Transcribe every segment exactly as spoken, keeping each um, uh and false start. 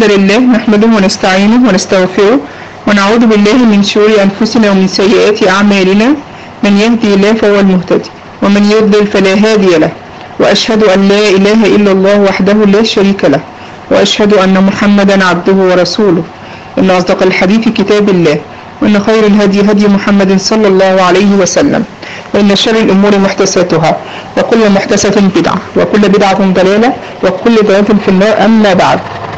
الحمد لله نحمده ونستعينه ونستغفره ونعوذ بالله من شرور أنفسنا ومن سيئات أعمالنا. من يهدي الله فهو المهتدي ومن يضلل فلا هادي له، وأشهد أن لا إله إلا الله وحده لا شريك له، وأشهد أن محمدا عبده ورسوله. إن أصدق الحديث كتاب الله، وإن خير الهدي هدي محمد صلى الله عليه وسلم، وإن شر الأمور محدثاتها، وكل محدثة بدعة، وكل بدعة ضلالة، وكل ضلالة في النار. أما بعد،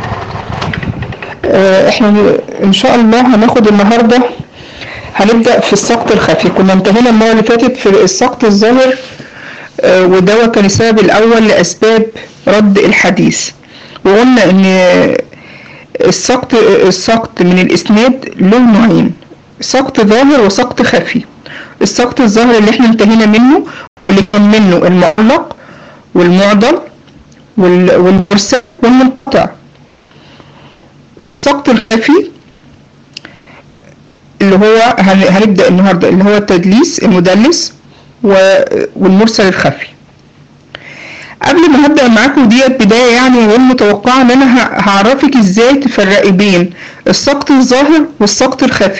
احنا ان شاء الله هناخد النهاردة هنبدأ في السقط الخفي. كنا انتهينا المرة اللي فاتت في السقط الظاهر، وده كان السبب الأول لأسباب رد الحديث، وقلنا ان السقط السقط من الإسناد له نوعين: سقط ظاهر وسقط خفي. السقط الظاهر اللي احنا انتهينا منه، اللي كان منه المعلق والمعضل والمرسل والمنقطع. السقط الخفي اللي هو هنبدأ النهاردة اللي هو التدليس، المدلس والمرسل الخفي. قبل ما هبدأ معاكم ديت بداية يعني غير متوقعة، ان انا هعرفك ازاي تفرقي بين السقط الظاهر والسقط الخفي.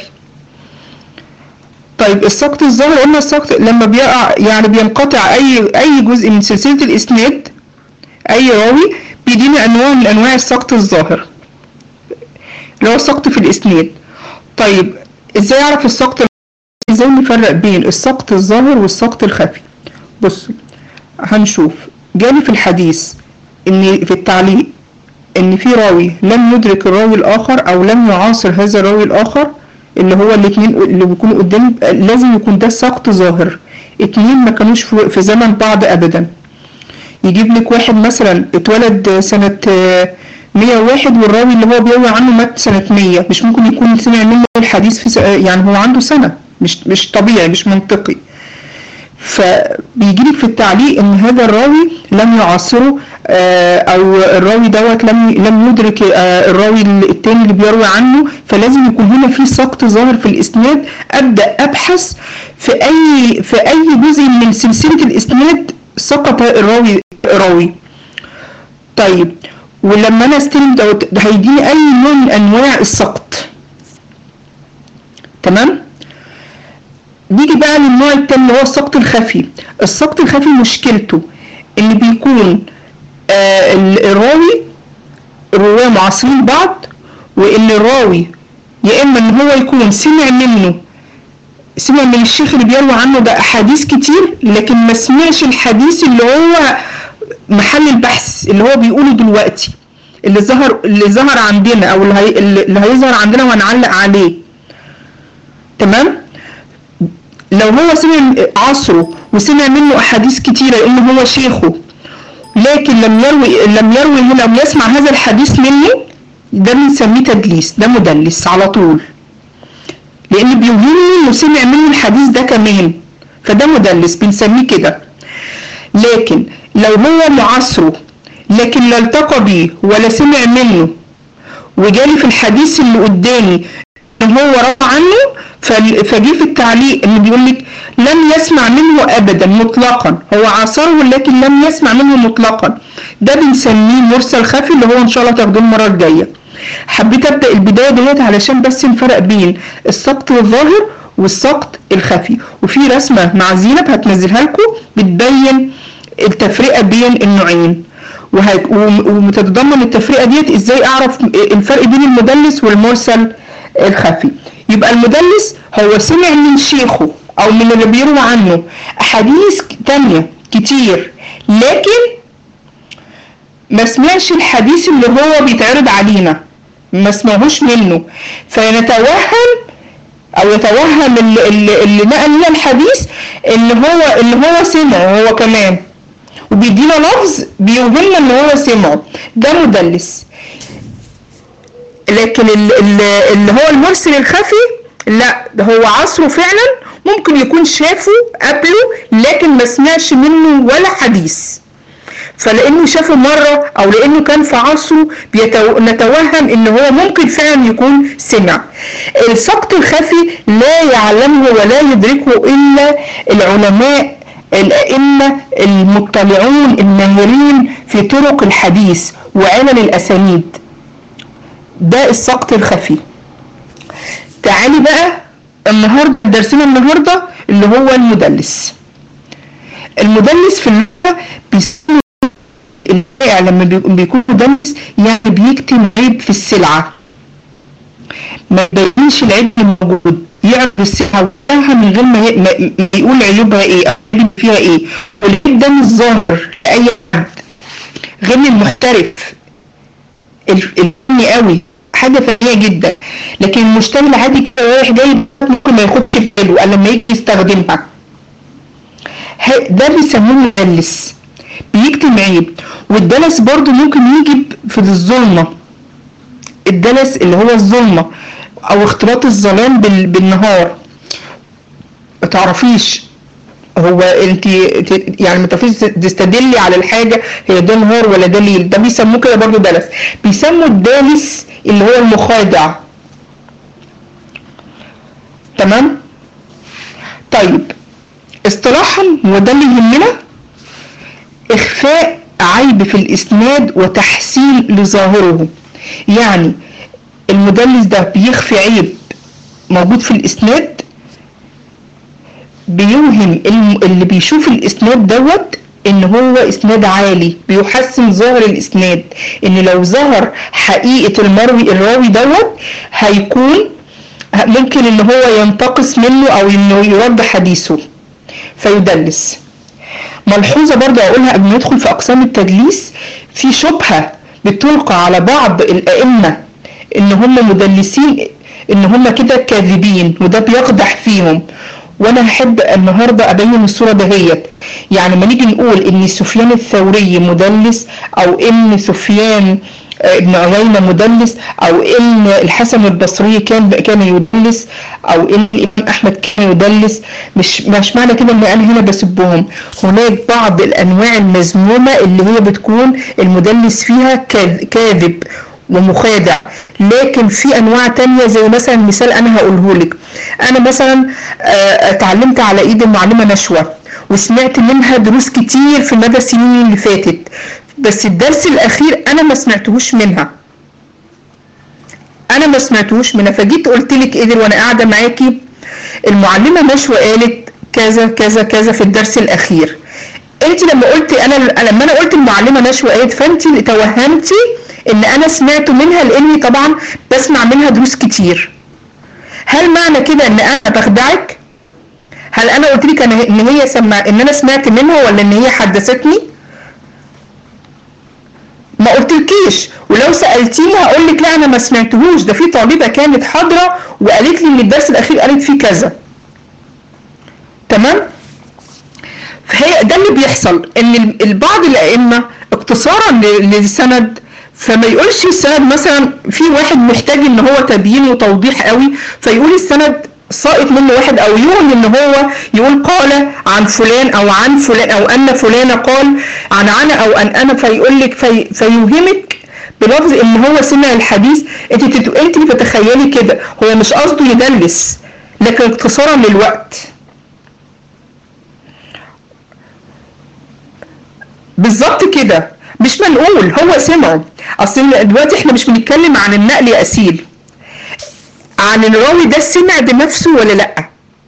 طيب السقط الظاهر قلنا السقط لما بيقع يعني بينقطع اي اي جزء من سلسلة الاسناد، اي راوي، بيدينا انواع من انواع السقط الظاهر اللي هو السقط في الاسناد. طيب ازاي اعرف السقط؟ ازاي نفرق بين السقط الظاهر والسقط الخفي؟ بصوا هنشوف. جالي في الحديث ان في التعليق ان في راوي لم يدرك الراوي الاخر او لم يعاصر هذا الراوي الاخر، اللي هو الاثنين اللي بيكونوا قدامي، لازم يكون ده سقط ظاهر. اتنين ما كانوش في زمن بعض ابدا. يجيب لك واحد مثلا اتولد سنة مية وواحد والراوي اللي هو بيروي عنه مات سنة مية، مش ممكن يكون سمع منه الحديث في س... يعني هو عنده سنة، مش مش طبيعي، مش منطقي. فبيجي لك في التعليق ان هذا الراوي لم يعاصره، او الراوي دوت لم لم يدرك الراوي التاني اللي بيروي عنه، فلازم يكون هنا في سقط ظاهر في الاسناد. ابدا ابحث في اي في اي جزء من سلسله الاسناد سقط الراوي راوي. طيب ولما انا استلم دوت ده هيديني اي نوع من انواع السقط. تمام. نيجي بقى للنوع التاني اللي هو السقط الخفي. السقط الخفي مشكلته ان بيكون آه الراوي الرواه معاصرين بعض، وان الراوي يا اما ان هو يكون سمع منه سمع من الشيخ اللي بيروي عنه ده احاديث كتير، لكن ما سمعش الحديث اللي هو محل البحث اللي هو بيقوله دلوقتي، اللي ظهر اللي ظهر عندنا او اللي, هي اللي هيظهر عندنا وهنعلق عليه. تمام. لو هو سمع عصره وسمع منه احاديث كتيره لان هو شيخه، لكن لم يروي لم يروي هنا لم يسمع هذا الحديث منه، ده بنسميه تدليس، ده مدلس على طول، لان بيوهمني انه سمع منه الحديث ده كمان، فده مدلس بنسميه كده. لكن لو هو معاصره لكن لا التقى بيه ولا سمع منه، وجالي في الحديث اللي قدامي ان هو روى عنه، فجي في التعليق ان بيقول لك لم يسمع منه ابدا مطلقا، هو عاصره لكن لم يسمع منه مطلقا، ده بنسميه مرسل خفي، اللي هو ان شاء الله تاخدوه المره الجايه. حبيت ابدا البدايه ديت علشان بس نفرق بين السقط الظاهر والسقط الخفي، وفي رسمه مع زينب هتنزلها لكم بتبين التفرقه بين النوعين، ومتتضمن التفرقه ديت ازاي اعرف الفرق بين المدلس والمرسل الخفي. يبقى المدلس هو سمع من شيخه او من اللي بيروي عنه احاديث تانية كتير، لكن ما سمعش الحديث اللي هو بيتعرض علينا، ما سمعهوش منه، فنتوهم او يتوهم اللي, اللي, اللي نقل لنا الحديث اللي هو اللي هو سمعه هو كمان، وبيدينا لفظ بيوهمنا ان هو سمعه، ده مدلس. لكن اللي هو المرسل الخفي لا، ده هو عصره فعلا، ممكن يكون شافه قبله لكن ما سمعش منه ولا حديث، فلانه شافه مره او لانه كان في عصره نتوهم ان هو ممكن فعلا يكون سمع. السقط الخفي لا يعلمه ولا يدركه الا العلماء الائمه المطلعون الماهرين في طرق الحديث وعلل الاسانيد. ده السقط الخفي. تعالي بقى النهارده درسنا النهارده اللي هو المدلس. المدلس في اللغه بيسمى البائع لما بيكون مدلس يعني بيكتم عيب في السلعه، ما يبينش العيب الموجود، يعرض السلعه من غير ما يقول عيوبها ايه او عيب فيها ايه. والعيب ده مش ظاهر لاي حد غير المحترف الفني قوي، حاجه فنيه جدا. لكن المشتري العادي كده رايح جاي ممكن ما ياخدش باله الا لما يجي يستخدمها. ده بيسموه مدلس، بيكتم عيب. والدلس برضو ممكن يجي في الظلمه، الدلس اللي هو الظلمه او اختلاط الظلام بالنهار، ما تعرفيش هو انت يعني ما تعرفيش تستدلي على الحاجه هي ده نهار ولا ده ليل. ده بيسموه كده برضو دلس. بيسموا الدالس اللي هو المخادع. تمام. طيب اصطلاحا وده اللي يهمنا، اخفاء عيب في الاسناد وتحسين لظاهره. يعني المدلس ده بيخفي عيب موجود في الاسناد، بيوهم اللي بيشوف الاسناد دوت ان هو اسناد عالي، بيحسن ظاهر الاسناد، ان لو ظهر حقيقة المروي الراوي دوت هيكون ممكن ان هو ينتقص منه او انه يرد حديثه فيدلس. ملحوظة برضو اقولها قبل ما ندخل في اقسام التدليس، في شبهة بتلقى على بعض الائمة ان هم مدلسين، ان هم كده كاذبين، وده بيقدح فيهم. وانا هحب النهارده ابين الصوره دهيت. يعني لما نيجي نقول ان سفيان الثوري مدلس، او ان سفيان ابن عيينه مدلس، او ان الحسن البصري كان كان يدلس، او ان الامام احمد كان يدلس، مش مش معنى كده ان انا هنا بسبهم. هناك بعض الانواع المذمومه اللي هي بتكون المدلس فيها كاذب ومخادع. لكن في انواع تانية زي مثلا مثال انا هقوله لك. انا مثلا اتعلمت على ايد المعلمة نشوة وسمعت منها دروس كتير في مدى السنين اللي فاتت، بس الدرس الاخير انا ما سمعتهوش منها انا ما سمعتهوش منها فجيت قلت لك ايه وانا قاعده معاكي، المعلمة نشوة قالت كذا كذا كذا في الدرس الاخير. انت لما قلت انا لما انا قلت المعلمة نشوة قالت، فانت اللي توهمتي ان انا سمعت منها، لاني طبعا بسمع منها دروس كتير. هل معنى كده ان انا بخدعك؟ هل انا قلت لك انا ان هي سمع ان انا سمعت منها ولا ان هي حدثتني؟ ما قلتلكيش. ولو سالتيني هقول لك لا انا ما سمعتهوش، ده في طالبه كانت حاضره وقالت لي ان الدرس الاخير قالت فيه كذا. تمام. فهي ده اللي بيحصل، ان البعض الائمه اقتصارا للسند فما يقولش السند. مثلا في واحد محتاج ان هو تبيين وتوضيح قوي فيقول السند ساقط منه واحد، او يقول ان هو يقول قال عن فلان او عن فلان او ان فلان قال عن انا او ان انا، فيقول لك في فيوهمك بلفظ ان هو سمع الحديث. انت انت بتتخيلي كده، هو مش قصده يدلس لكن اقتصارا للوقت. بالظبط كده، مش منقول هو سمعه. اصل دلوقتي احنا مش بنتكلم عن النقل يا اسيل، عن الراوي ده سمع بنفسه ولا لا.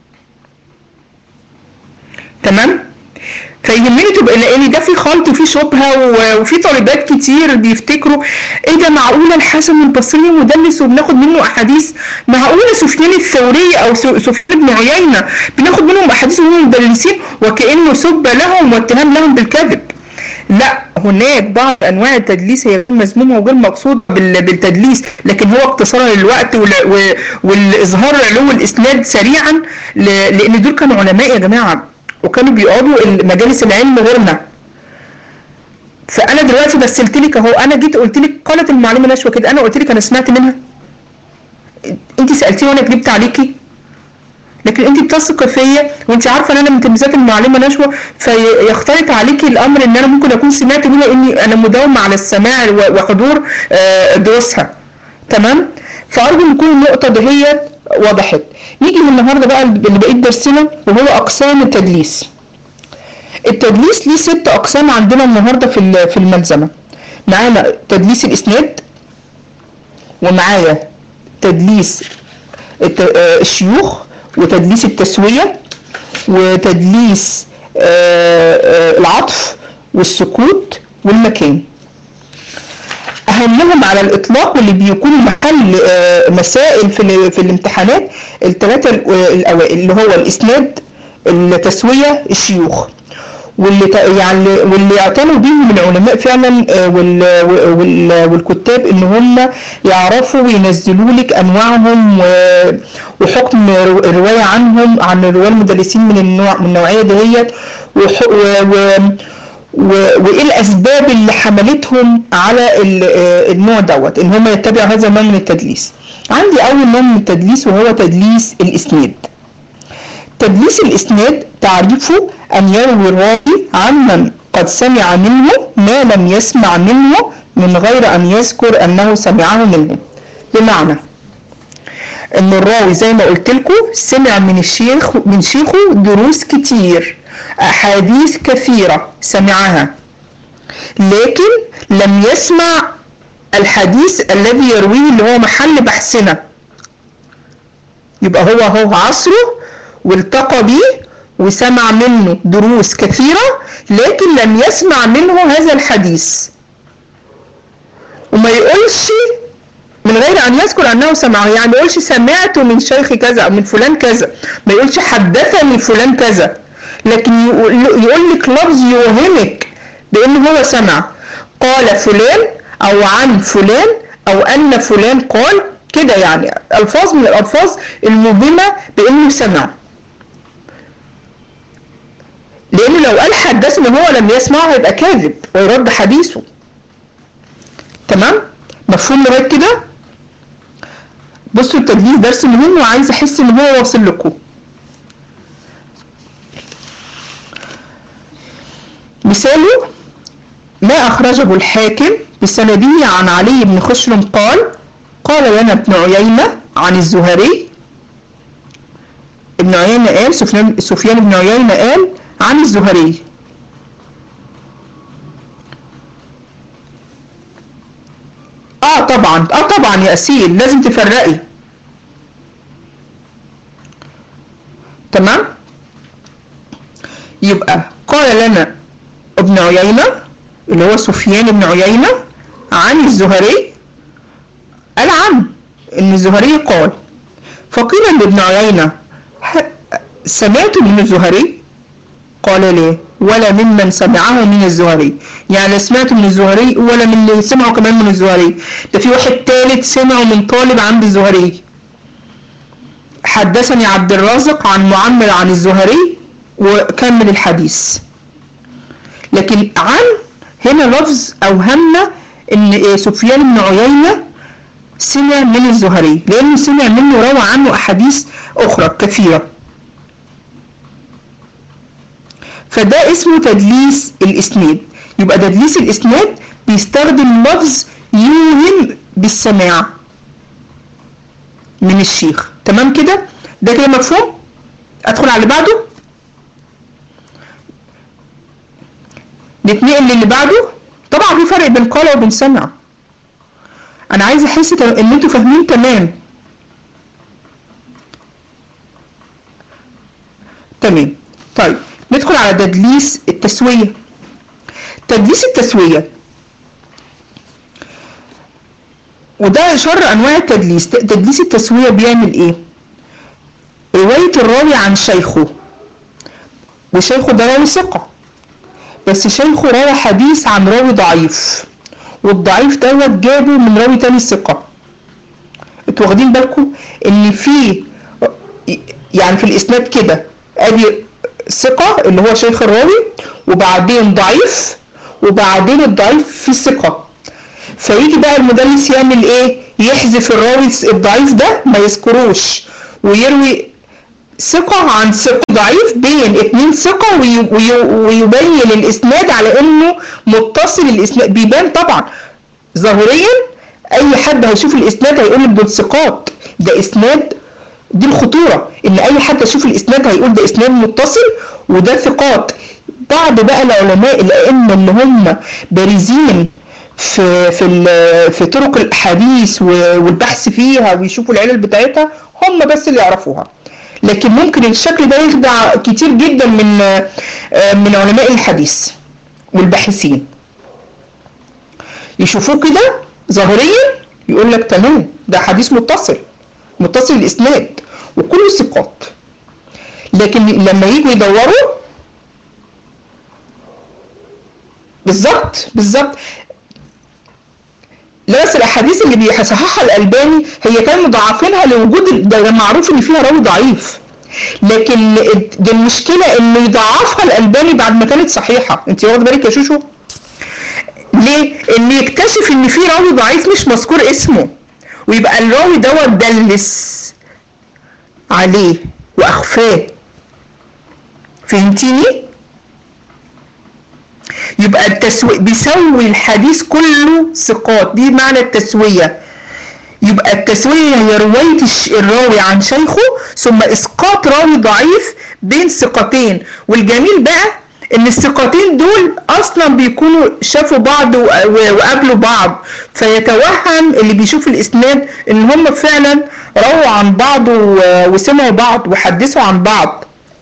تمام. فيهمني تبقى لان ده في خلط وفي شبهه، وفي طالبات كتير بيفتكروا ايه ده، معقوله الحسن البصري مدلس وبناخد منه احاديث؟ معقوله سفيان الثوري او سفيان بن عيينه بناخد منهم احاديث وهم مدلسين وكانه سب لهم واتهام لهم بالكذب؟ لا، هناك بعض انواع التدليس هي مذمومه وغير مقصود بالتدليس، لكن هو اقتصارا للوقت والاظهار علو الاسناد سريعا، لان دول كانوا علماء يا جماعه وكانوا بيقعدوا مجالس العلم غيرنا. فانا دلوقتي مثلت لك اهو، انا جيت قلت لك قالت المعلمه نشوه كده، انا قلت لك انا سمعت منها، انت سالتيني وانا كذبت عليكي؟ لكن انت بتثقي فيا وانت عارفه ان انا من تلميذات المعلمه نشوه، فيختلط عليكي الامر ان انا ممكن اكون سمعت منها، اني انا مداومه على السماع وحضور دروسها. تمام. فارجو ان تكون النقطه دهيت وضحت. نيجي من النهارده بقى اللي بقيت درسنا وهو اقسام التدليس. التدليس ليه ست اقسام عندنا النهارده في في الملزمه. معانا تدليس الاسناد، ومعايا تدليس الشيوخ وتدليس التسوية وتدليس العطف والسكوت والمكان. اهمهم على الاطلاق واللي بيكون محل مسائل في في الامتحانات الثلاثه الاوائل اللي هو الاسناد، التسويه، الشيوخ، واللي يعني واللي اعتنوا بيهم العلماء فعلا والكتاب ان هم يعرفوا وينزلوا لك انواعهم وحكم الروايه عنهم عن الرواه المدلسين من النوع من النوعيه دهيت، وايه الاسباب اللي حملتهم على النوع دوت ان هم يتبعوا هذا النوع من التدليس. عندي اول نوع من التدليس وهو تدليس الاسناد. تدليس الاسناد تعريفه ان يروي الراوي عمن قد سمع منه ما لم يسمع منه من غير ان يذكر انه سمعه منه. بمعنى ان الراوي زي ما قلت لكم سمع من الشيخ من شيخه دروس كتير، احاديث كثيرة سمعها، لكن لم يسمع الحديث الذي يرويه اللي هو محل بحثنا. يبقى هو هو عصره والتقى به وسمع منه دروس كثيرة لكن لم يسمع منه هذا الحديث، وما يقولش من غير ان يذكر انه سمعه. يعني ما يقولش سمعت من شيخ كذا او من فلان كذا، ما يقولش حدثني فلان كذا، لكن يقول لك لفظ يوهمك بان هو سمع، قال فلان او عن فلان او ان فلان قال كده، يعني الفاظ من الالفاظ الموهمه بانه سمع. لانه لو قال حدثني هو لم يسمعه هيبقى كاذب ويرد حديثه. تمام؟ مفهوم لغايه كده؟ بصوا التدليس درس مهم وعايز احس ان هو واصل لكم. مثاله ما اخرجه الحاكم بسنده عن علي بن خشرم قال قال لنا ابن عيينة عن الزهري. ابن عيينة قال سفيان سفيان بن عيينة قال عن الزهري. اه طبعا اه طبعا يا اسيل لازم تفرقي. تمام؟ يبقى قال لنا ابن عيينة اللي هو سفيان بن عيينة عن الزهري، قال عن ان الزهري قال. فقيل لابن عيينة سمعت من الزهري؟ قال ليه ولا ممن سمعه من الزهري. يعني سمعت من الزهري ولا من اللي سمعه كمان من الزهري، ده في واحد ثالث سمعه من طالب عند الزهري. حدثني عبد الرازق عن معمر عن الزهري وكمل الحديث. لكن عن هنا لفظ اوهمنا ان سفيان بن عيينة سمع من الزهري لانه سمع منه روى عنه احاديث اخرى كثيرة. فده اسمه تدليس الاسناد. يبقى تدليس الاسناد بيستخدم لفظ يوهم بالسماع من الشيخ. تمام كده؟ ده كده مفهوم؟ ادخل على اللي بعده. نتنقل للي بعده. طبعا في فرق بين قال وبين سمع. انا عايز احس ان انتوا فاهمين تمام. تمام. طيب ندخل على تدليس التسوية. تدليس التسوية وده شر انواع التدليس. تدليس التسوية بيعمل ايه؟ رواية الراوي عن شيخه، وشيخه ده راوي ثقة، بس شيخه روى حديث عن راوي ضعيف، والضعيف دوت جابه من راوي تاني ثقة. انتوا واخدين بالكم ان في يعني في الاسناد كده ادي ثقة اللي هو شيخ الراوي، وبعدين ضعيف، وبعدين الضعيف في ثقة. فيجي بقى المدلس يعمل ايه؟ يحذف الراوي الضعيف ده ما يذكروش ويروي ثقة عن ثقة ضعيف بين اتنين ثقة ويبين الاسناد على انه متصل. الاسناد بيبان طبعا ظاهريا، اي حد هيشوف الاسناد هيقول لك دول ثقات، ده اسناد. دي الخطورة ان اي حد يشوف الاسناد هيقول ده اسناد متصل وده ثقات. بعض بقى العلماء الائمة اللي هم بارزين في في في طرق الاحاديث والبحث فيها ويشوفوا العلل بتاعتها، هم بس اللي يعرفوها. لكن ممكن الشكل ده يخدع كتير جدا من من علماء الحديث والباحثين، يشوفوه كده ظاهريا يقول لك تمام ده حديث متصل متصل الاسناد وكله ثقات، لكن لما يجوا يدوروا بالظبط بالظبط. لا بس الاحاديث اللي بيصححها الالباني هي كانوا مضاعفينها لوجود ده معروف ان فيها راوي ضعيف، لكن دي المشكله انه يضعفها الالباني بعد ما كانت صحيحه. انت واخد بالك يا شوشو ليه؟ ان يكتشف ان في راوي ضعيف مش مذكور اسمه، ويبقى الراوي دوت دلس عليه واخفاه. فهمتيني؟ يبقى التسوية بيسوي الحديث كله ثقات، دي معنى التسوية. يبقى التسوية هي رواية الراوي عن شيخه ثم اسقاط راوي ضعيف بين ثقتين. والجميل بقى ان الثقتين دول اصلا بيكونوا شافوا بعض وقابلوا بعض، فيتوهم اللي بيشوف الاسناد ان هم فعلا رووا عن بعض وسمعوا بعض وحدثوا عن بعض.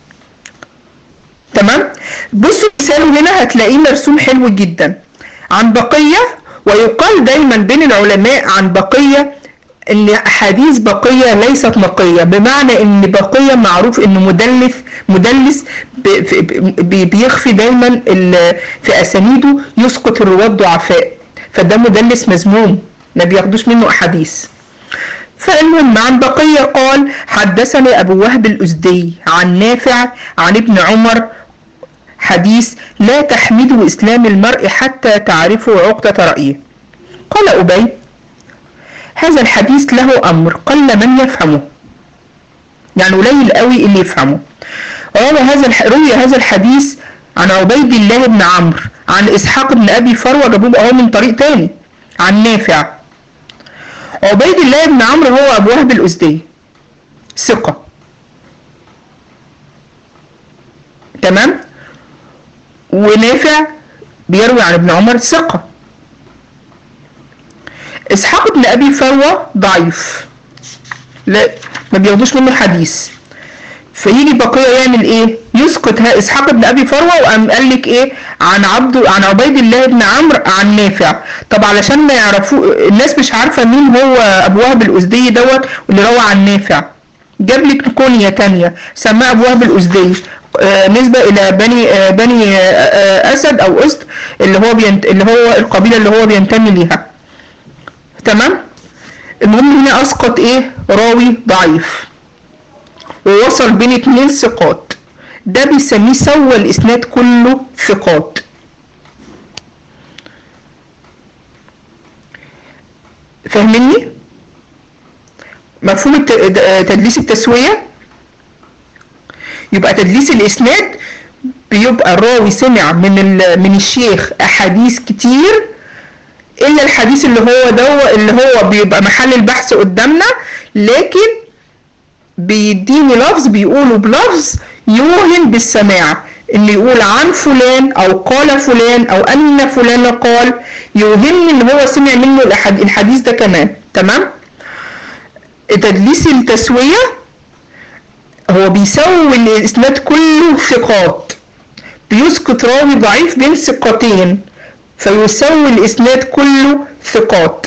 تمام؟ بصوا مثاله هنا هتلاقيه مرسوم حلو جدا عن بقية. ويقال دايما بين العلماء عن بقية ان احاديث بقية ليست نقية، بمعنى ان بقية معروف انه مدلس مدلس بيخفي دايما في اسانيده، يسقط الرواة الضعفاء، فده مدلس مذموم ما بياخدوش منه احاديث. فالمهم عن بقية قال حدثني ابو وهب الازدي عن نافع عن ابن عمر حديث لا تحمدوا اسلام المرء حتى تعرفوا عقدة رأيه. قال أبي هذا الحديث له امر قل من يفهمه، يعني قليل قوي اللي يفهمه. روى هذا روي هذا الحديث عن عبيد الله بن عمرو عن اسحاق بن ابي فروه، جابوه اهو من طريق تاني عن نافع. عبيد الله بن عمرو هو ابو وهب الازدي ثقه، تمام، ونافع بيروي عن ابن عمر ثقه. اسحاق بن ابي فروه ضعيف لا ما بياخدوش منه حديث، فيجي بقيه يعمل ايه؟ يسقط اسحاق بن ابي فروه وقام قال لك ايه؟ عن عبد عن عبيد الله بن عمرو عن نافع. طب علشان ما يعرفوا الناس مش عارفه مين هو ابو وهب الازدي دوت واللي روى عن نافع، جاب لك كونيه ثانيه سماه ابو وهب الازدي آه نسبه الى بني آه بني آه اسد او اسد اللي هو بينت اللي هو القبيله اللي هو بينتمي ليها. تمام؟ المهم هنا اسقط ايه؟ راوي ضعيف ووصل بين اتنين ثقات، ده بيسميه سوى الاسناد كله ثقات. فاهميني؟ مفهوم تدليس التسوية؟ يبقى تدليس الاسناد بيبقى الراوي سمع من من الشيخ احاديث كتير الا الحديث اللي هو ده اللي هو بيبقى محل البحث قدامنا، لكن بيديني لفظ بيقوله بلفظ يوهم بالسماع، اللي يقول عن فلان او قال فلان او ان فلان قال، يوهمني ان هو سمع منه الحديث ده كمان. تمام؟ تدليس التسوية هو بيسوي الاسناد كله ثقات، بيسقط راوي ضعيف بين ثقتين فيسوي الاسناد كله ثقات.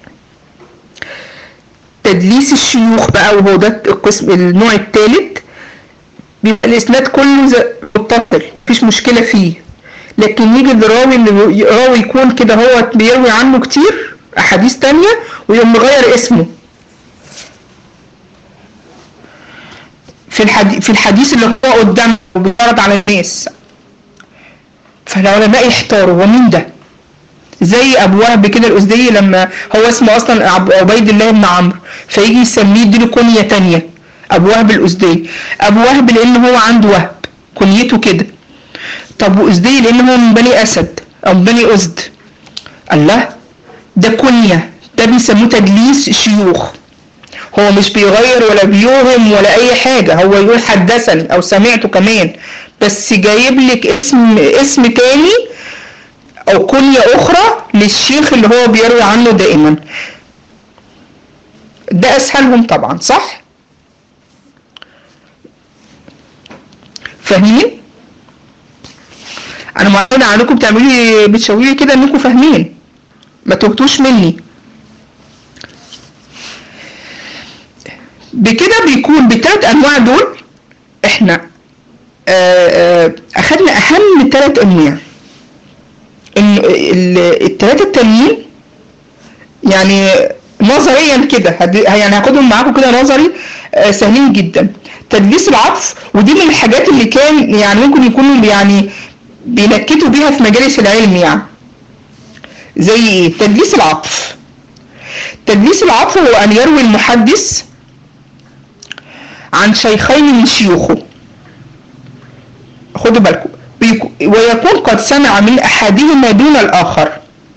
تدليس الشيوخ بقى وهو ده القسم النوع الثالث، بيبقى الاسناد كله متصل مفيش مشكله فيه، لكن يجي الراوي اللي راوي يكون كده هو بيروي عنه كتير احاديث تانية ويقوم مغير اسمه في الحديث في الحديث اللي هو قدامه وبيعرض على الناس، فالعلماء يحتاروا هو مين ده؟ زي ابو وهب كده الازدي لما هو اسمه اصلا عبيد الله بن عمرو فيجي يسميه يديله كنيه تانية ابو وهب الازدي. ابو وهب لان هو عنده وهب كنيته كده، طب وازدي لان هو من بني اسد او بني ازد. الله، ده كنيه، ده بيسموه تدليس شيوخ، هو مش بيغير ولا بيوهم ولا اي حاجه، هو يقول حدثني او سمعته كمان، بس جايب لك اسم اسم تاني او كنية اخرى للشيخ اللي هو بيروي عنه دائما. ده اسهلهم طبعا، صح؟ فاهمين؟ انا معتمد عليكم بتعملوا بتشاوروا لي كده انكم فاهمين، ما تهتوش مني. بكده بيكون بالثلاث انواع دول احنا اخدنا اهم ثلاث انواع. الثلاثه التانيين يعني نظريا كده يعني هاخدهم معاكم كده نظري سهلين جدا. تدليس العطف، ودي من الحاجات اللي كان يعني ممكن يكونوا يعني بينكتوا بيها في مجالس العلم. يعني زي ايه تدليس العطف؟ تدليس العطف هو ان يروي المحدث عن شيخين من شيوخه، خدوا بالكم، ويكون قد سمع من احدهما دون الاخر،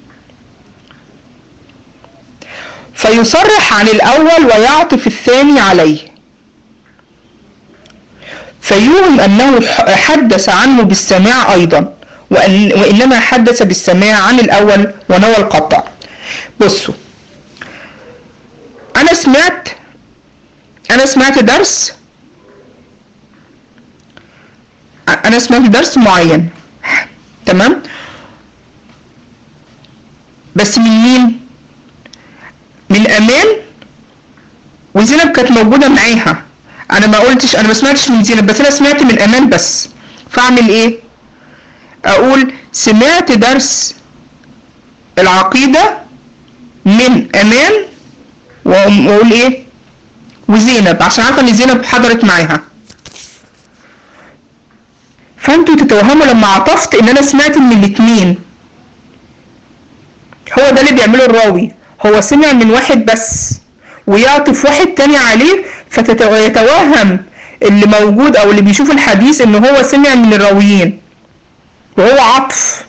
فيصرح عن الاول ويعطف الثاني عليه، فيوهم انه حدث عنه بالسماع ايضا، وإن وانما حدث بالسماع عن الاول ونوى القطع. بصوا، انا سمعت انا سمعت درس انا سمعت درس معين، تمام، بس من مين؟ من امان، وزينب كانت موجوده معاها. انا ما قلتش، انا ما سمعتش من زينب، بس انا سمعت من امان بس. فاعمل ايه؟ اقول سمعت درس العقيده من امان، واقول ايه؟ وزينب، عشان عارفه ان زينب حضرت معاها. فانتوا تتوهموا لما عطفت ان انا سمعت من الاثنين. هو ده اللي بيعمله الراوي، هو سمع من واحد بس ويعطف واحد تاني عليه، فتتوهم اللي موجود او اللي بيشوف الحديث ان هو سمع من الراويين، وهو عطف.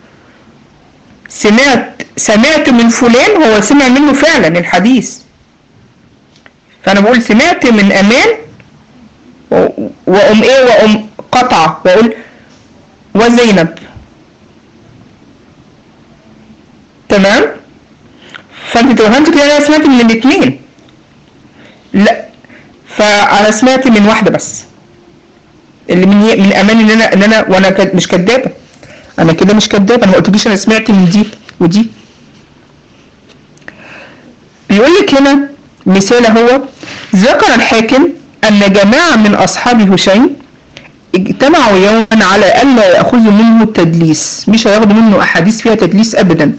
سمعت سمعت من فلان، هو سمع منه فعلا الحديث. فانا بقول سمعت من امان، وام ايه وام قطعه، واقول وزينب، تمام. فانت توهمت كده انا سمعت من الاثنين، لا، فانا سمعت من واحده بس، اللي من من امان ان انا ان انا وانا مش كدابه، انا كده مش كدابه، انا ما قلتليش انا سمعت من دي ودي. بيقول لك هنا مثال هو: ذكر الحاكم ان جماعه من اصحاب هشيم اجتمعوا يوما على الا ياخذوا منه التدليس، مش هياخدوا منه احاديث فيها تدليس ابدا.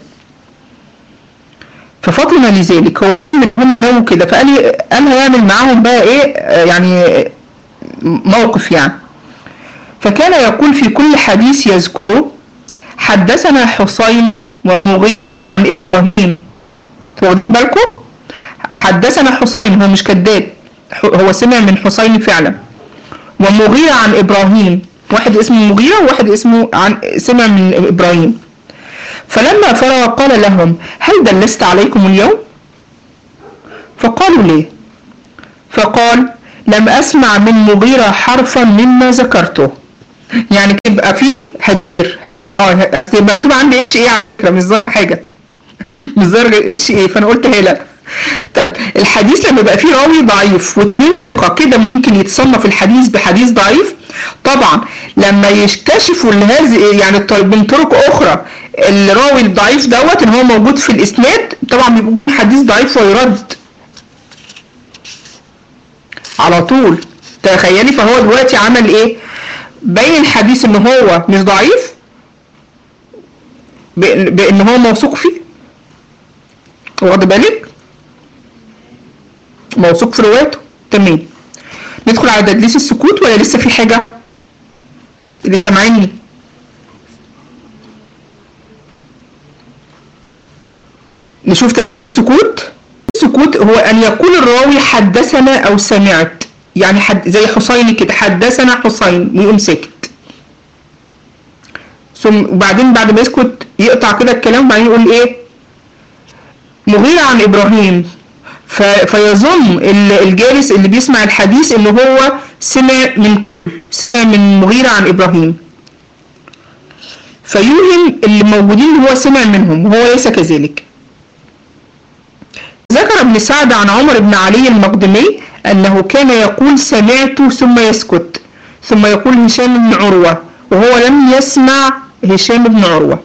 ففضلا لذلك هو منهم كده، فقال قال هيعمل معاهم بقى ايه يعني موقف يعني. فكان يقول في كل حديث يذكره: حدثنا حسين ومغيرة عن ابراهيم. واخدين بالكم؟ حدثنا حسين، هو مش كذاب، هو سمع من حسين فعلا. ومغيرة عن ابراهيم، واحد اسمه مغيرة وواحد اسمه عن سمع من ابراهيم. فلما فرغ قال لهم: هل دلست عليكم اليوم؟ فقالوا: ليه؟ فقال: لم اسمع من مغيرة حرفا مما ذكرته. يعني يبقى في حجر، اه يبقى تبقى عندي ايش ايه على فكره، مش ظاهر حاجه، مش ظاهر ايش ايه، فانا قلت هي لا. طب الحديث لما يبقى فيه راوي ضعيف وثقه كده ممكن يتصنف الحديث بحديث ضعيف. طبعا لما يكتشفوا هذه يعني من طرق اخرى الراوي الضعيف دوت ان هو موجود في الاسناد، طبعا بيكون حديث ضعيف ويرد على طول. تخيلي، فهو دلوقتي عمل ايه؟ بين الحديث ان هو مش ضعيف بان هو موثوق فيه، واخد بالك؟ موثوق في روايته. تمام. ندخل على تدليس السكوت ولا لسه في حاجه اللي سامعيني؟ نشوف السكوت. السكوت هو ان يقول الراوي حدثنا او سمعت، يعني حد زي حسين كده، حدثنا حسين، ويقوم ساكت. ثم وبعدين بعد ما يسكت يقطع كده الكلام، وبعدين يقول ايه؟ مغيرة عن ابراهيم، فيظن الجالس اللي بيسمع الحديث ان هو سمع من سمع من مغيرة عن ابراهيم. فيوهم اللي موجودين هو سمع منهم وهو ليس كذلك. ذكر ابن سعد عن عمر بن علي المقدمي أنه كان يقول سمعت ثم يسكت، ثم يقول هشام بن عروة، وهو لم يسمع هشام بن عروة.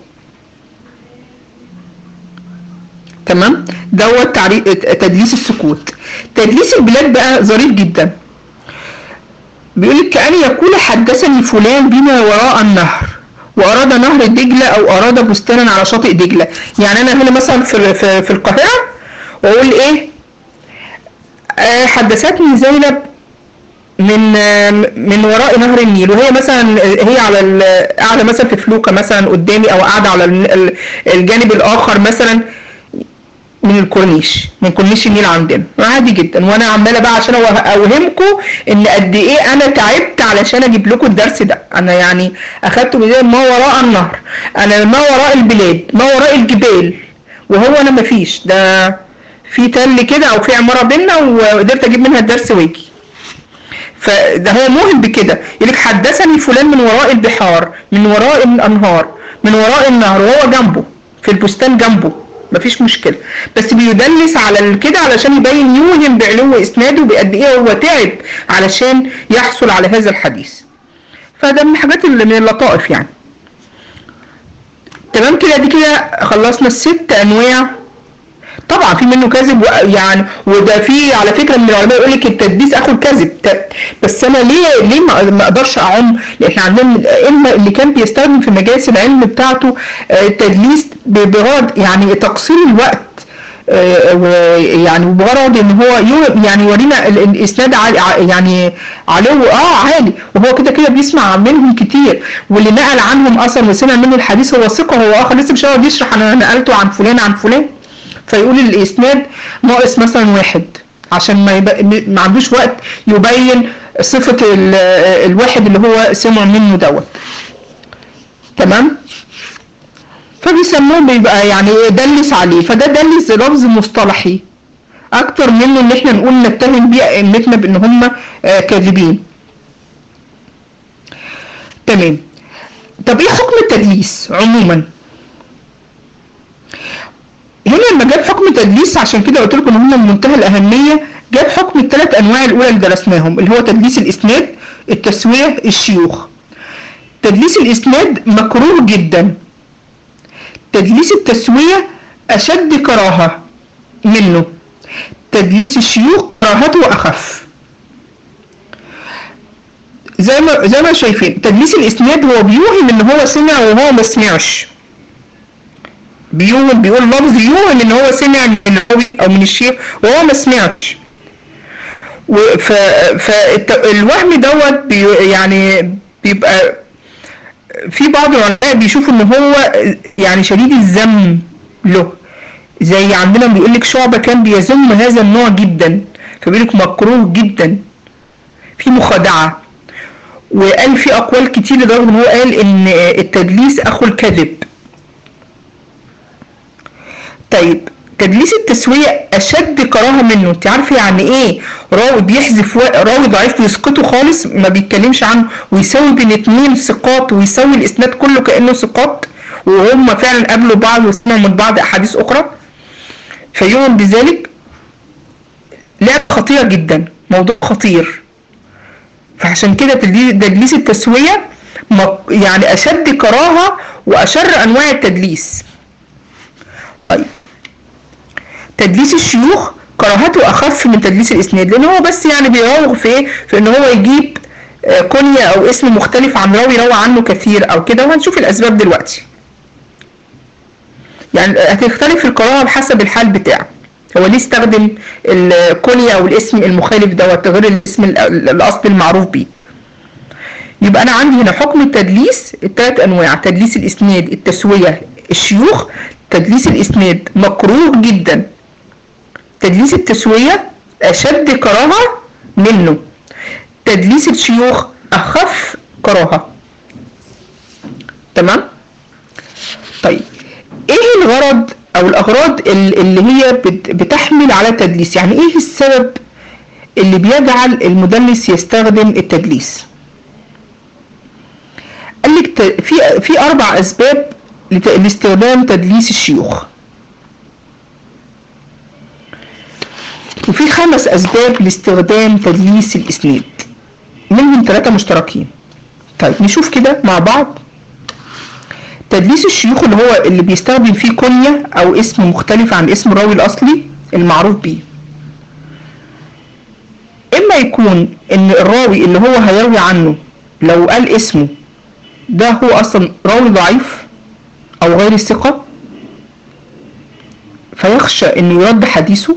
تمام؟ دوت تدليس السكوت. تدليس البلاد بقى ظريف جدا. بيقول لك كأن يقول حدثني فلان بما وراء النهر، وأراد نهر دجلة أو أراد بستانا على شاطئ دجلة. يعني أنا هنا مثلا في في, في القاهرة وأقول إيه؟ آه حدثتني زينب من آه من وراء نهر النيل، وهي مثلا هي على قاعدة مثلا في فلوكة مثلا قدامي، أو قاعدة على الجانب الآخر مثلا من الكورنيش، من كورنيش النيل عندنا، عادي جدا. وانا عماله بقى عشان اوهمكم ان قد ايه انا تعبت علشان اجيب لكم الدرس ده. انا يعني اخدته بدايه ما وراء النهر، انا ما وراء البلاد، ما وراء الجبال، وهو انا مفيش، ده في تل كده او في عماره بينا وقدرت اجيب منها الدرس واجي. فده هو موهم بكده، يقول لك حدثني فلان من وراء البحار، من وراء الانهار، من وراء النهر، وهو جنبه في البستان جنبه، مفيش مشكله. بس بيدلس على كده علشان يبين، يوهم بعلو اسناده بقد ايه هو تعب علشان يحصل على هذا الحديث. فده من الحاجات اللي من اللطائف يعني. تمام كده، دي كده خلصنا الست انواع. طبعا في منه كذب يعني، وده في على فكره من العلماء يقول لك التدليس اخو الكذب. بس انا ليه ليه ما اقدرش اعم؟ لان احنا عندنا الائمه اللي كان بيستخدم في مجالس العلم بتاعته التدليس بغرض يعني تقصير الوقت، يعني بغرض ان هو يعني يورينا الاسناد يعني علو اه عالي، وهو كده كده بيسمع منهم كتير، واللي نقل عنهم اصلا وسمع منه الحديث هو ثقه، هو اخر لسه مش هيقعد يشرح انا نقلته عن فلان عن فلان، فيقول الاسناد ناقص مثلا واحد عشان ما, يبقى ما عندوش وقت يبين صفة الواحد اللي هو سمع منه دوت. تمام؟ فبيسموه بيبقى يعني دلس عليه، فده دلس لفظ مصطلحي اكتر منه ان احنا نقول نتهم بيه ائمتنا بان هم كاذبين. تمام. طب ايه حكم التدليس عموما؟ هنا لما جاب حكم التدليس، عشان كده قلت لكم ان هم من منتهى الاهميه، جاب حكم الثلاث انواع الاولى اللي درسناهم، اللي هو تدليس الاسناد، التسويه، الشيوخ. تدليس الاسناد مكروه جدا. تدليس التسويه اشد كراهه منه. تدليس الشيوخ كراهته اخف. زي ما زي ما شايفين تدليس الاسناد هو بيوهم ان هو سمع وهو ما سمعش، بيوهم بيقول لفظ يوهم ان هو سمع من الراوي او من الشيخ وهو ما سمعش. فالوهم دوت بي يعني بيبقى في بعض العلماء بيشوفوا ان هو يعني شديد الذم له، زي عندنا بيقول لك شعبة كان بيذم هذا النوع جدا، فبيقول لك مكروه جدا، في مخادعة، وقال في اقوال كتير لدرجه ان هو قال ان التدليس اخو الكذب. طيب تدليس التسويه اشد كراهه منه. انت عارفه يعني ايه راوي بيحذف راوي ضعيف ويسقطه خالص، ما بيتكلمش عنه، ويساوي بين اتنين ثقات، ويساوي الاسناد كله كانه ثقات، وهم فعلا قابلوا بعض وسمعوا من بعض احاديث اخرى، فيوم بذلك لعبه خطيره جدا، موضوع خطير. فعشان كده تدليس التسويه يعني اشد كراهه واشر انواع التدليس. طيب تدليس الشيوخ كراهته اخف من تدليس الاسناد، لان هو بس يعني بيراوغ في ايه، في ان هو يجيب كنية او اسم مختلف عن راوي روى عنه كثير او كده، وهنشوف الاسباب دلوقتي. يعني هتختلف الكراهه بحسب الحال بتاعه، هو ليه استخدم الكنية او الاسم المخالف دوت غير الاسم الاصلي المعروف بيه. يبقى انا عندي هنا حكم التدليس الثلاث انواع: تدليس الاسناد، التسويه، الشيوخ. تدليس الاسناد مكروه جدا. تدليس التسويه اشد كراهه منه. تدليس الشيوخ اخف كراهه. تمام. طيب ايه الغرض او الاغراض اللي هي بتحمل على التدليس؟ يعني ايه السبب اللي بيجعل المدلس يستخدم التدليس؟ قال لك في في اربع اسباب لاستخدام تدليس الشيوخ، وفي خمس اسباب لاستخدام تدليس الاسناد، منهم ثلاثة مشتركين. طيب نشوف كده مع بعض. تدليس الشيوخ اللي هو اللي بيستخدم فيه كنية او اسم مختلف عن اسم الراوي الاصلي المعروف بيه. اما يكون ان الراوي اللي هو هيروي عنه لو قال اسمه ده هو اصلا راوي ضعيف او غير الثقة، فيخشى انه يرد حديثه.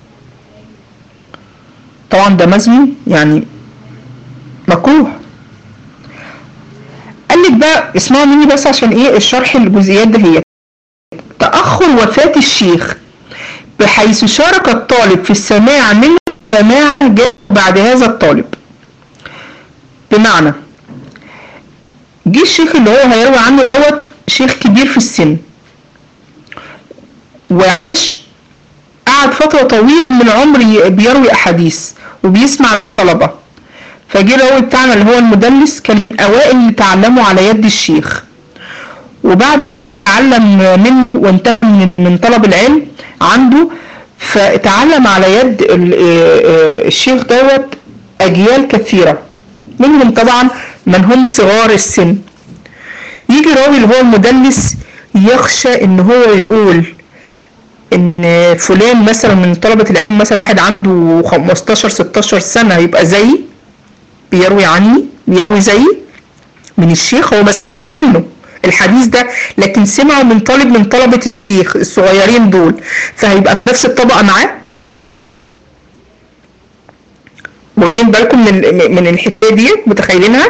طبعا ده مذموم، يعني مكروه. قال لك بقى اسمعوا مني بس عشان ايه الشرح الجزئيات ده. هي تأخر وفاة الشيخ بحيث شارك الطالب في السماع منه سماع جاء بعد هذا الطالب. بمعنى جه الشيخ اللي هو هيروي عنه هو شيخ كبير في السن، وعاش قعد فترة طويلة من العمر بيروي أحاديث وبيسمع الطلبة. فجه الراوي بتاعنا اللي هو المدلس كان من أوائل اللي تعلموا على يد الشيخ، وبعد تعلم منه وانتهى من طلب العلم عنده، فتعلم على يد الشيخ دوت أجيال كثيرة، منهم طبعا من هم صغار السن. يجي راوي اللي هو المدلس يخشى ان هو يقول ان فلان مثلا من طلبة العلم، مثلا واحد عنده خمستاشر ستاشر سنة يبقى زي بيروي عني بيروي زي من الشيخ، هو بس منه الحديث ده لكن سمعه من طالب من طلبة الشيخ الصغيرين دول، فهيبقى نفس الطبقة معاه. واخدين بالكم من من الحكايه دي؟ متخيلينها؟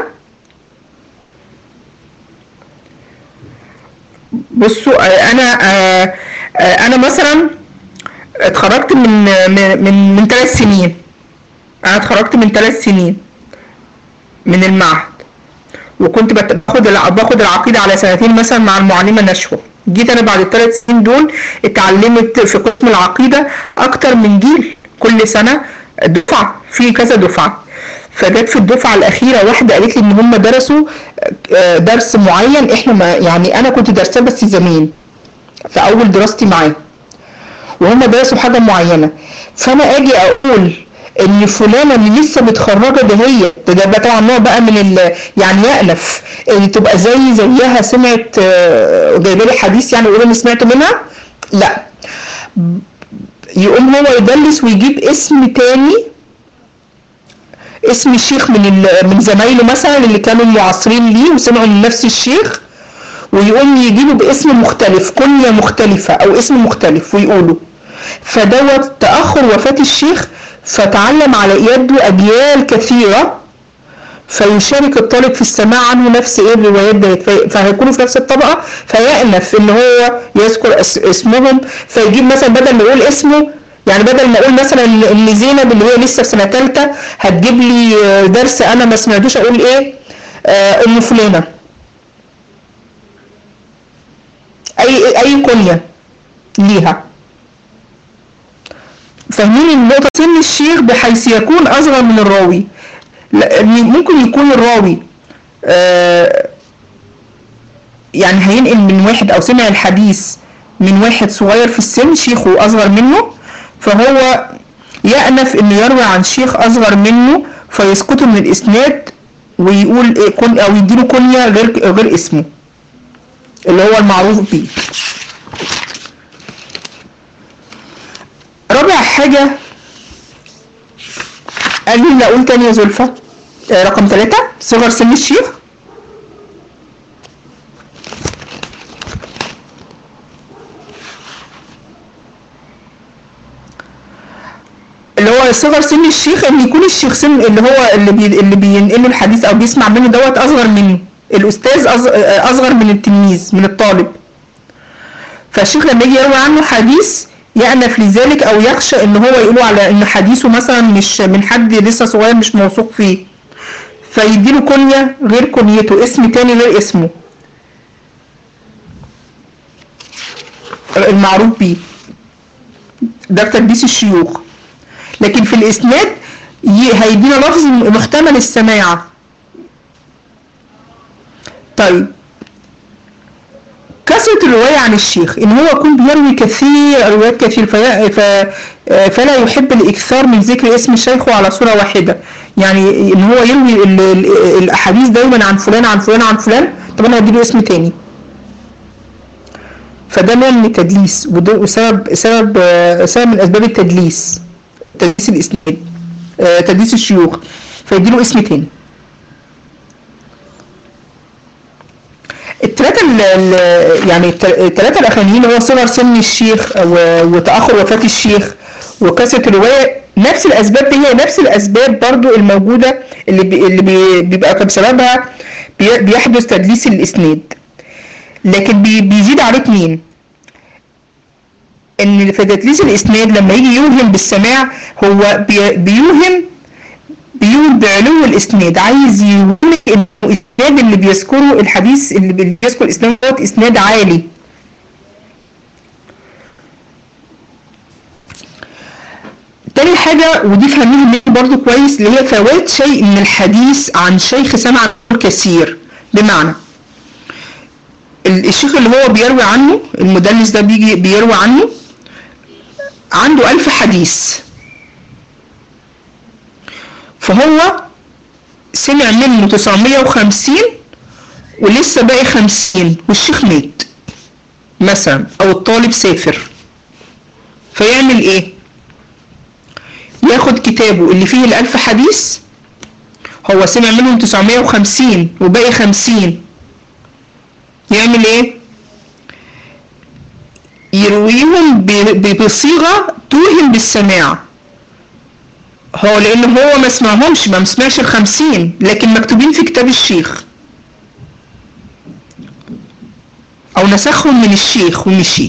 بصوا انا انا مثلا اتخرجت من من من ثلاث سنين. انا اتخرجت من ثلاث سنين من المعهد، وكنت باخد باخد العقيده على سنتين مثلا مع المعلمه نشوى. جيت انا بعد الثلاث سنين دول اتعلمت في قسم العقيده اكتر من جيل، كل سنه دفعه في كذا دفعه. فجت في الدفعه الاخيره واحده قالت لي ان هم درسوا درس معين احنا ما يعني انا كنت درساه بس زمان في اول دراستي معاه، وهم درسوا حاجه معينه. فانا اجي اقول ان فلانه اللي لسه متخرجه ده هي ده بقى طبعا نوع بقى من ال يعني يأنف ان تبقى زي زيها سمعت جايبه لي حديث يعني يقول انا سمعت منها. لا، يقوم هو يدلس ويجيب اسم تاني، اسم الشيخ من من زمايله مثلا اللي كانوا معاصرين ليه وسمعوا من نفس الشيخ، ويقوم يجيبه باسم مختلف، كنية مختلفة او اسم مختلف ويقوله. فدوت تأخر وفاة الشيخ، فتعلم على يده اجيال كثيرة، فيشارك الطالب في السماع عنه نفس ايه الروايات ديت، فهيكونوا في نفس الطبقة، فيأنف ان هو يذكر اسمهم. فيجيب مثلا بدل ما يقول اسمه، يعني بدل ما اقول مثلا ان زينب اللي هي لسه في سنه ثالثه هتجيب لي درس انا ما سمعتوش، اقول ايه ام فلانه، اي اي كنيه ليها. فاهمين النقطه؟ سن الشيخ بحيث يكون اصغر من الراوي، ممكن يكون الراوي آه يعني هينقل من واحد او سمع الحديث من واحد صغير في السن شيخه اصغر منه، فهو يأنف انه يروي عن شيخ اصغر منه فيسقطه من الاسناد ويقول إيه كن او يديله كنية غير غير اسمه اللي هو المعروف بيه. رابع حاجة قال لي لا اقول تاني يا زلفة، رقم ثلاثة صغر سن الشيخ. اللي هو صغر سن الشيخ ان يكون الشيخ سن اللي هو اللي بي اللي بينقله الحديث او بيسمع منه دوت اصغر منه، الاستاذ اصغر من التلميذ من الطالب. فالشيخ لما يجي يروي عنه حديث يأنف لذلك او يخشى ان هو يقوله على ان حديثه مثلا مش من حد لسه صغير مش موثوق فيه، فيديله كنية غير كنيته، اسم تاني غير اسمه المعروف بيه. ده تدليس الشيوخ. لكن في الاسناد هيدينا لفظ محتمل السماع، طيب كثرة الرواية عن الشيخ، إن هو يكون بيروي كثير روايات كثير فلا يحب الإكثار من ذكر اسم شيخه على صورة واحدة، يعني إن هو يروي الأحاديث دايما عن فلان عن فلان عن فلان، طب أنا هديله اسم تاني، فده نوع من التدليس، وده سبب سبب سبب من أسباب التدليس، تدليس الإسناد، تدليس الشيوخ، فيديله اسم تاني. الثلاثة يعني الثلاثة الأخرانيين هو صغر سن الشيخ وتأخر وفاة الشيخ وكثرة الرواية، نفس الأسباب دي هي نفس الأسباب برضو الموجودة اللي بي اللي بيبقى بسببها بيحدث تدليس الإسناد، لكن بي بيزيد عليه اتنين، إن في تدليس الإسناد لما يجي يوهم بالسماع هو بي بيوهم بيوم بعلو الاسناد، عايز يقول ان الاسناد اللي بيذكره الحديث اللي بيذكر الاسناد دوت اسناد عالي. تاني حاجة ودي فهميها مني برضو كويس، اللي هي فوات شيء من الحديث عن شيخ سمع كثير، بمعنى الشيخ اللي هو بيروي عنه، المدلس ده بيجي بيروي عنه عنده ألف حديث، فهو سمع منه تسعمية وخمسين ولسه باقي خمسين والشيخ مات مثلا، او الطالب سافر، فيعمل ايه؟ ياخد كتابه اللي فيه الالف حديث، هو سمع منهم تسعمية وخمسين وباقي خمسين، يعمل ايه؟ يرويهم بصيغة توهم بالسماع، هو لان هو ما سمعهمش، ما مسمعش الخمسين، لكن مكتوبين في كتاب الشيخ او نسخهم من الشيخ ومشي،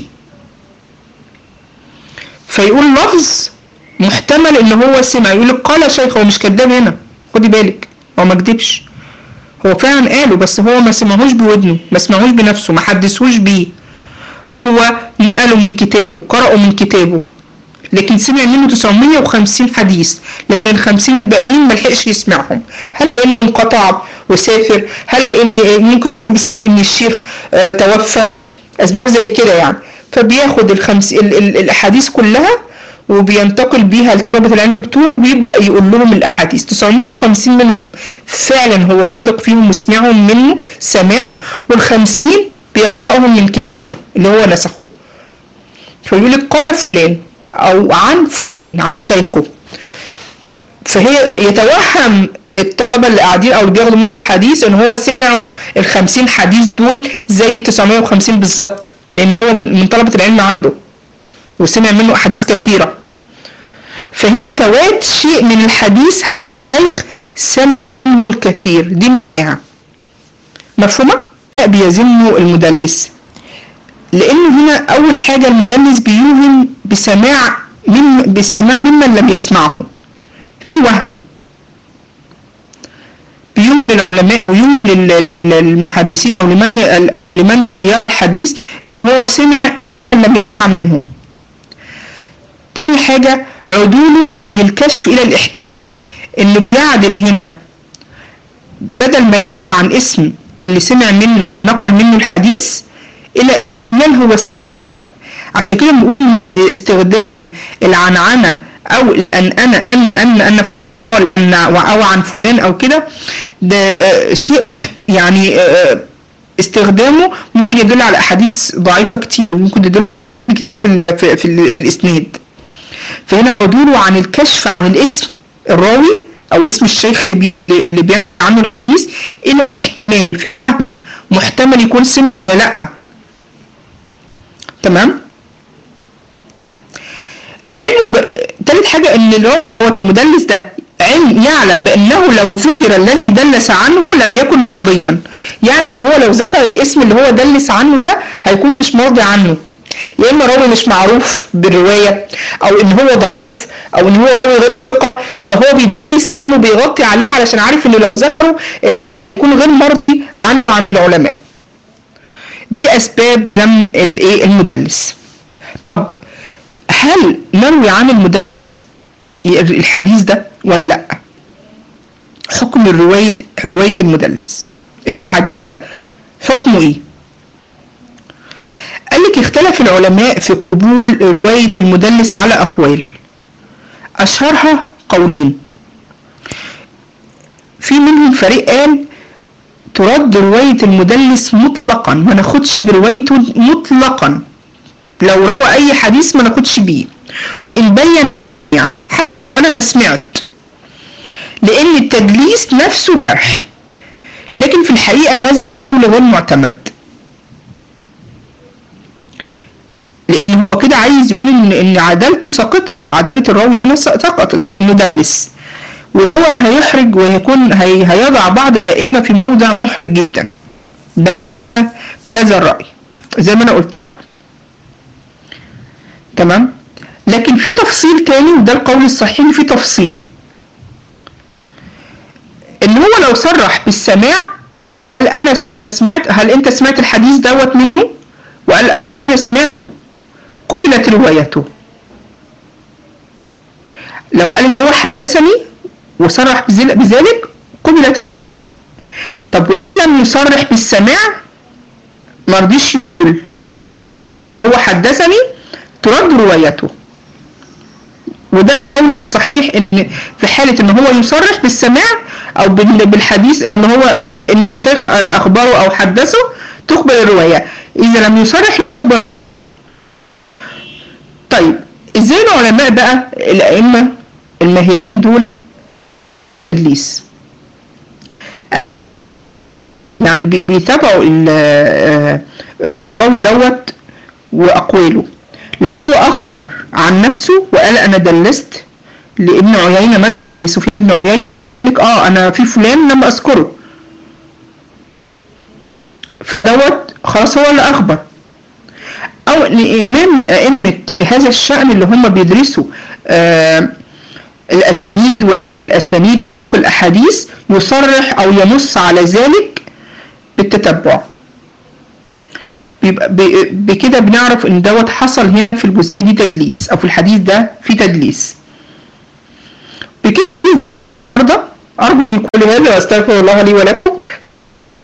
فيقول لفظ محتمل ان هو سمع، يقول لك قال شيخ، هو مش كذاب هنا، خدي بالك هو ما كدبش، هو فعلا قاله بس هو ما سمعهوش بودنه، ما سمعهوش بنفسه، ما حدثوش بيه، هو قاله من كتابه، قرأه من كتابه، لكن سمع منه تسعمية وخمسين حديث، لكن خمسين باقيين ما لحقش يسمعهم. هل انه انقطع وسافر؟ هل إن ممكن ان الشيخ توفى؟ اسباب زي كده يعني، فبياخد الخمس الاحاديث كلها وبينتقل بيها لطلبة العلم ويبدا يقول لهم الاحاديث تسعمية وخمسين منهم فعلا هو يثق فيهم وسمعهم منه سماع، والخمسين بيقراهم من كتاب اللي هو نسخه، فيقول لك قال فلان او عن شيخه، فهي يتوهم الطلبه اللي قاعدين او اللي بياخدوا من الحديث ان هو سمع الخمسين حديث دول زي تسعمية وخمسين بالظبط، لان هو من طلبه العلم عنده وسمع منه احاديث كثيره، ففوات شيء من الحديث سمع الكثير، دي معناها مفهومه؟ بيزنه المدلس، لان هنا اول حاجه المدلس بيوهم بسماع من بسماع ممن لم يسمعه، وهم بيوم للعلماء ويوم للمحدثين او لمن لمن يرى الحديث هو سمع لم يسمع منه. ثاني حاجه عدوله بالكشف الى الاحتمال، انه بيعدل هنا بدل ما عن اسم اللي سمع منه نقل منه الحديث الى من هو، عشان كده بنقول استخدام العنعنه او الانأنه ان ان ان قال ان او عن فلان او كده، ده شيء يعني استخدامه ممكن يدل على احاديث ضعيفه كتير، ممكن يدل في, في الاسناد، فهنا عدوله عن الكشف عن الاسم الراوي او اسم الشيخ اللي بيعمل عنه الحديث الى محتمل يكون سمع ولا لا. تمام. ثالث حاجه ان المدلس ده علم يعلم بانه لو ذكر الذي دلس عنه لم يكن مرضيا، يعني هو لو ذكر الاسم اللي هو دلس عنه ده هيكون مش مرضي عنه، يا اما راوي مش معروف بالروايه او ان هو ضعيف او ان هو غير ثقه، هو بيدلس وبيغطي عليه علشان عارف انه لو ذكره يكون غير مرضي عنه عن العلماء. دي اسباب ذم الايه المدلس. هل نروي عن المدلس الحديث ده ولا لا؟ حكم الروايه روايه المدلس، حكمه ايه؟ قال لك اختلف العلماء في قبول رواية المدلس على أقوال، أشهرها قولين. في منهم فريق قال ترد رواية المدلس مطلقا، ما ناخدش بروايته مطلقا، لو روى أي حديث ما ناخدش بيه إن بين يعني أنا سمعت، لأن التدليس نفسه جرح، لكن في الحقيقة هذا غير معتمد، لأن هو كده عايز يقول إن إن عدالته سقطت، عدالة الراوي سقطت المدلس، وهو هيحرج ويكون هي هيضع بعض الأئمة في موضع محرج جدا. ده هذا الرأي زي ما أنا قلت. تمام. لكن في تفصيل تاني، وده القول الصحيح، في تفصيل ان هو لو صرح بالسماع، هل انا سمعت هل انت سمعت الحديث دوت منه، وقال انا سمعت، قبلت روايته. لو قال ان هو حدثني وصرح بذلك قبلت. طب لم يصرح بالسماع، ما رضيش يقول هو حدثني، ترد روايته. وده صحيح ان في حالة ان هو يصرح بالسماع او بالحديث ان هو اخبره او حدثه تقبل الرواية، اذا لم يصرح. طيب ازاي العلماء بقى الائمة الماهرين دول تدليس يعني بيتابعوا القول دوت واقواله؟ هو اخبر عن نفسه وقال انا دلست لابن عيينة مثلا، سفيان بن عيينة لك اه انا في فلان لم اذكره، دوت خلاص هو اللي اخبر. او لامام ائمة هذا الشأن اللي هم بيدرسوا آه الاسانيد والاسانيد والاحاديث يصرح او ينص على ذلك بالتتبع. بيبقى بكده بنعرف ان دوت حصل هنا في الجزء دي تدليس، او في الحديث ده في تدليس. بكده النهارده ارجو بكل هذا واستغفر الله لي ولكم.